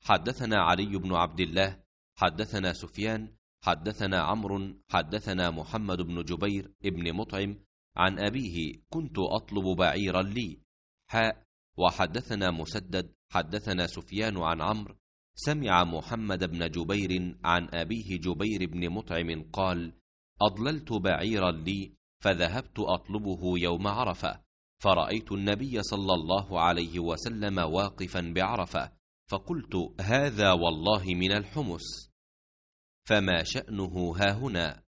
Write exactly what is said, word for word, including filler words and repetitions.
حدثنا علي بن عبد الله حدثنا سفيان حدثنا عمرو حدثنا محمد بن جبير ابن مطعم عن أبيه كنت أطلب بعيرا لي. حاء. وحدثنا مسدد حدثنا سفيان عن عمرو سمع محمد بن جبير عن أبيه جبير بن مطعم قال: أضللت بعيرا لي فذهبت أطلبه يوم عرفة، فرأيت النبي صلى الله عليه وسلم واقفا بعرفة، فقلت: هذا والله من الحمس، فما شأنه هاهنا؟